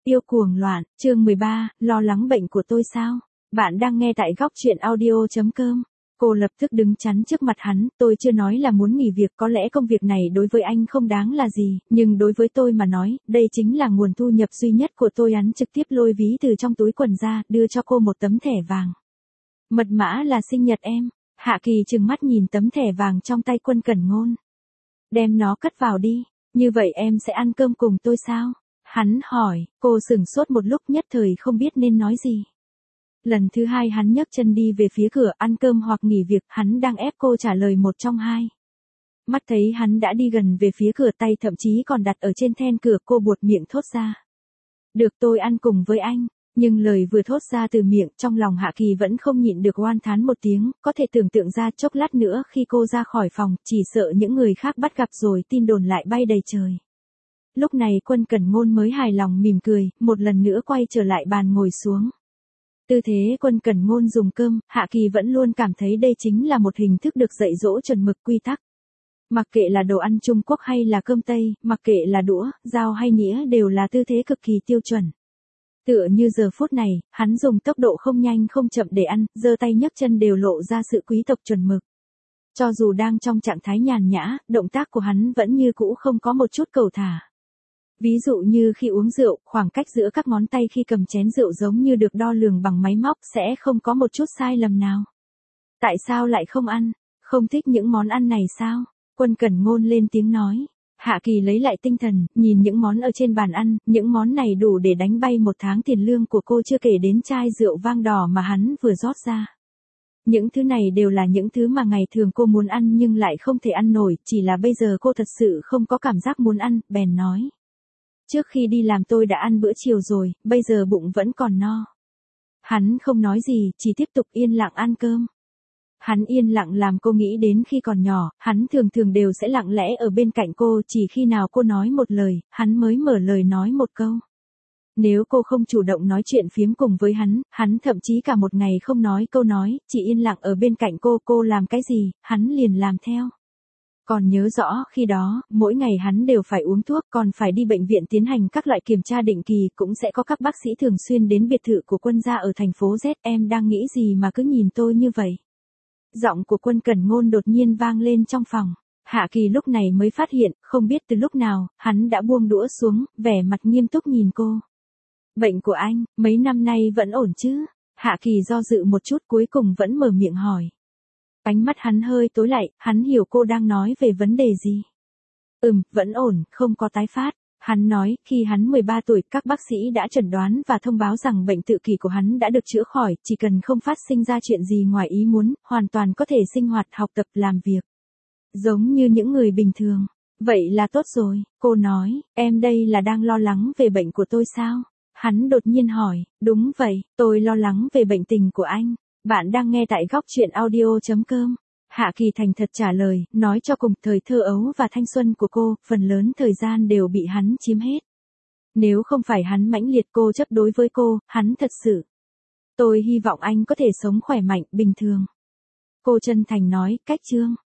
yêu cuồng loạn, chương 13, lo lắng bệnh của tôi sao? Bạn đang nghe tại góc truyện audio.com. Cô lập tức đứng chắn trước mặt hắn, tôi chưa nói là muốn nghỉ việc, có lẽ công việc này đối với anh không đáng là gì, nhưng đối với tôi mà nói, đây chính là nguồn thu nhập duy nhất của tôi. Hắn trực tiếp lôi ví từ trong túi quần ra, đưa cho cô một tấm thẻ vàng. Mật mã là sinh nhật em. Hạ Kỳ trừng mắt nhìn tấm thẻ vàng trong tay Quân Cẩn Ngôn. Đem nó cất vào đi, như vậy em sẽ ăn cơm cùng tôi sao? Hắn hỏi, cô sửng sốt một lúc nhất thời không biết nên nói gì. Lần thứ hai hắn nhấc chân đi về phía cửa, ăn cơm hoặc nghỉ việc, hắn đang ép cô trả lời một trong hai. Mắt thấy hắn đã đi gần về phía cửa, tay thậm chí còn đặt ở trên then cửa, cô buột miệng thốt ra. Được, tôi ăn cùng với anh. Nhưng lời vừa thốt ra từ miệng, trong lòng Hạ Kỳ vẫn không nhịn được oan thán một tiếng, có thể tưởng tượng ra chốc lát nữa khi cô ra khỏi phòng, chỉ sợ những người khác bắt gặp rồi tin đồn lại bay đầy trời. Lúc này Quân Cẩn Ngôn mới hài lòng mỉm cười, một lần nữa quay trở lại bàn ngồi xuống. Tư thế Quân Cẩn Ngôn dùng cơm, Hạ Kỳ vẫn luôn cảm thấy đây chính là một hình thức được dạy dỗ chuẩn mực quy tắc. Mặc kệ là đồ ăn Trung Quốc hay là cơm Tây, mặc kệ là đũa, dao hay nĩa đều là tư thế cực kỳ tiêu chuẩn. Tựa như giờ phút này, hắn dùng tốc độ không nhanh không chậm để ăn, giơ tay nhấc chân đều lộ ra sự quý tộc chuẩn mực. Cho dù đang trong trạng thái nhàn nhã, động tác của hắn vẫn như cũ không có một chút cầu thả. Ví dụ như khi uống rượu, khoảng cách giữa các ngón tay khi cầm chén rượu giống như được đo lường bằng máy móc, sẽ không có một chút sai lầm nào. Tại sao lại không ăn? Không thích những món ăn này sao? Quân Cẩn Ngôn lên tiếng nói. Hạ Kỳ lấy lại tinh thần, nhìn những món ở trên bàn ăn, những món này đủ để đánh bay một tháng tiền lương của cô, chưa kể đến chai rượu vang đỏ mà hắn vừa rót ra. Những thứ này đều là những thứ mà ngày thường cô muốn ăn nhưng lại không thể ăn nổi, chỉ là bây giờ cô thật sự không có cảm giác muốn ăn, bèn nói. Trước khi đi làm tôi đã ăn bữa chiều rồi, bây giờ bụng vẫn còn no. Hắn không nói gì, chỉ tiếp tục yên lặng ăn cơm. Hắn yên lặng làm cô nghĩ đến khi còn nhỏ, hắn thường thường đều sẽ lặng lẽ ở bên cạnh cô, chỉ khi nào cô nói một lời, hắn mới mở lời nói một câu. Nếu cô không chủ động nói chuyện phiếm cùng với hắn thậm chí cả một ngày không nói câu nói, chỉ yên lặng ở bên cạnh cô làm cái gì, hắn liền làm theo. Còn nhớ rõ khi đó, mỗi ngày hắn đều phải uống thuốc, còn phải đi bệnh viện tiến hành các loại kiểm tra định kỳ, cũng sẽ có các bác sĩ thường xuyên đến biệt thự của Quân gia ở thành phố Z. Em đang nghĩ gì mà cứ nhìn tôi như vậy? Giọng của Quân Cẩn Ngôn đột nhiên vang lên trong phòng. Hạ Kỳ lúc này mới phát hiện, không biết từ lúc nào, hắn đã buông đũa xuống, vẻ mặt nghiêm túc nhìn cô. Bệnh của anh, mấy năm nay vẫn ổn chứ? Hạ Kỳ do dự một chút cuối cùng vẫn mở miệng hỏi. Ánh mắt hắn hơi tối lại, hắn hiểu cô đang nói về vấn đề gì. Vẫn ổn, không có tái phát. Hắn nói, khi hắn 13 tuổi, các bác sĩ đã chẩn đoán và thông báo rằng bệnh tự kỷ của hắn đã được chữa khỏi, chỉ cần không phát sinh ra chuyện gì ngoài ý muốn, hoàn toàn có thể sinh hoạt, học tập, làm việc. Giống như những người bình thường. Vậy là tốt rồi, cô nói, em đây là đang lo lắng về bệnh của tôi sao? Hắn đột nhiên hỏi, đúng vậy, tôi lo lắng về bệnh tình của anh. Bạn đang nghe tại góc truyện audio.com. Hạ Kỳ thành thật trả lời, nói cho cùng, thời thơ ấu và thanh xuân của cô, phần lớn thời gian đều bị hắn chiếm hết. Nếu không phải hắn mãnh liệt cô chấp đối với cô, hắn thật sự. Tôi hy vọng anh có thể sống khỏe mạnh, bình thường. Cô chân thành nói, cách chương.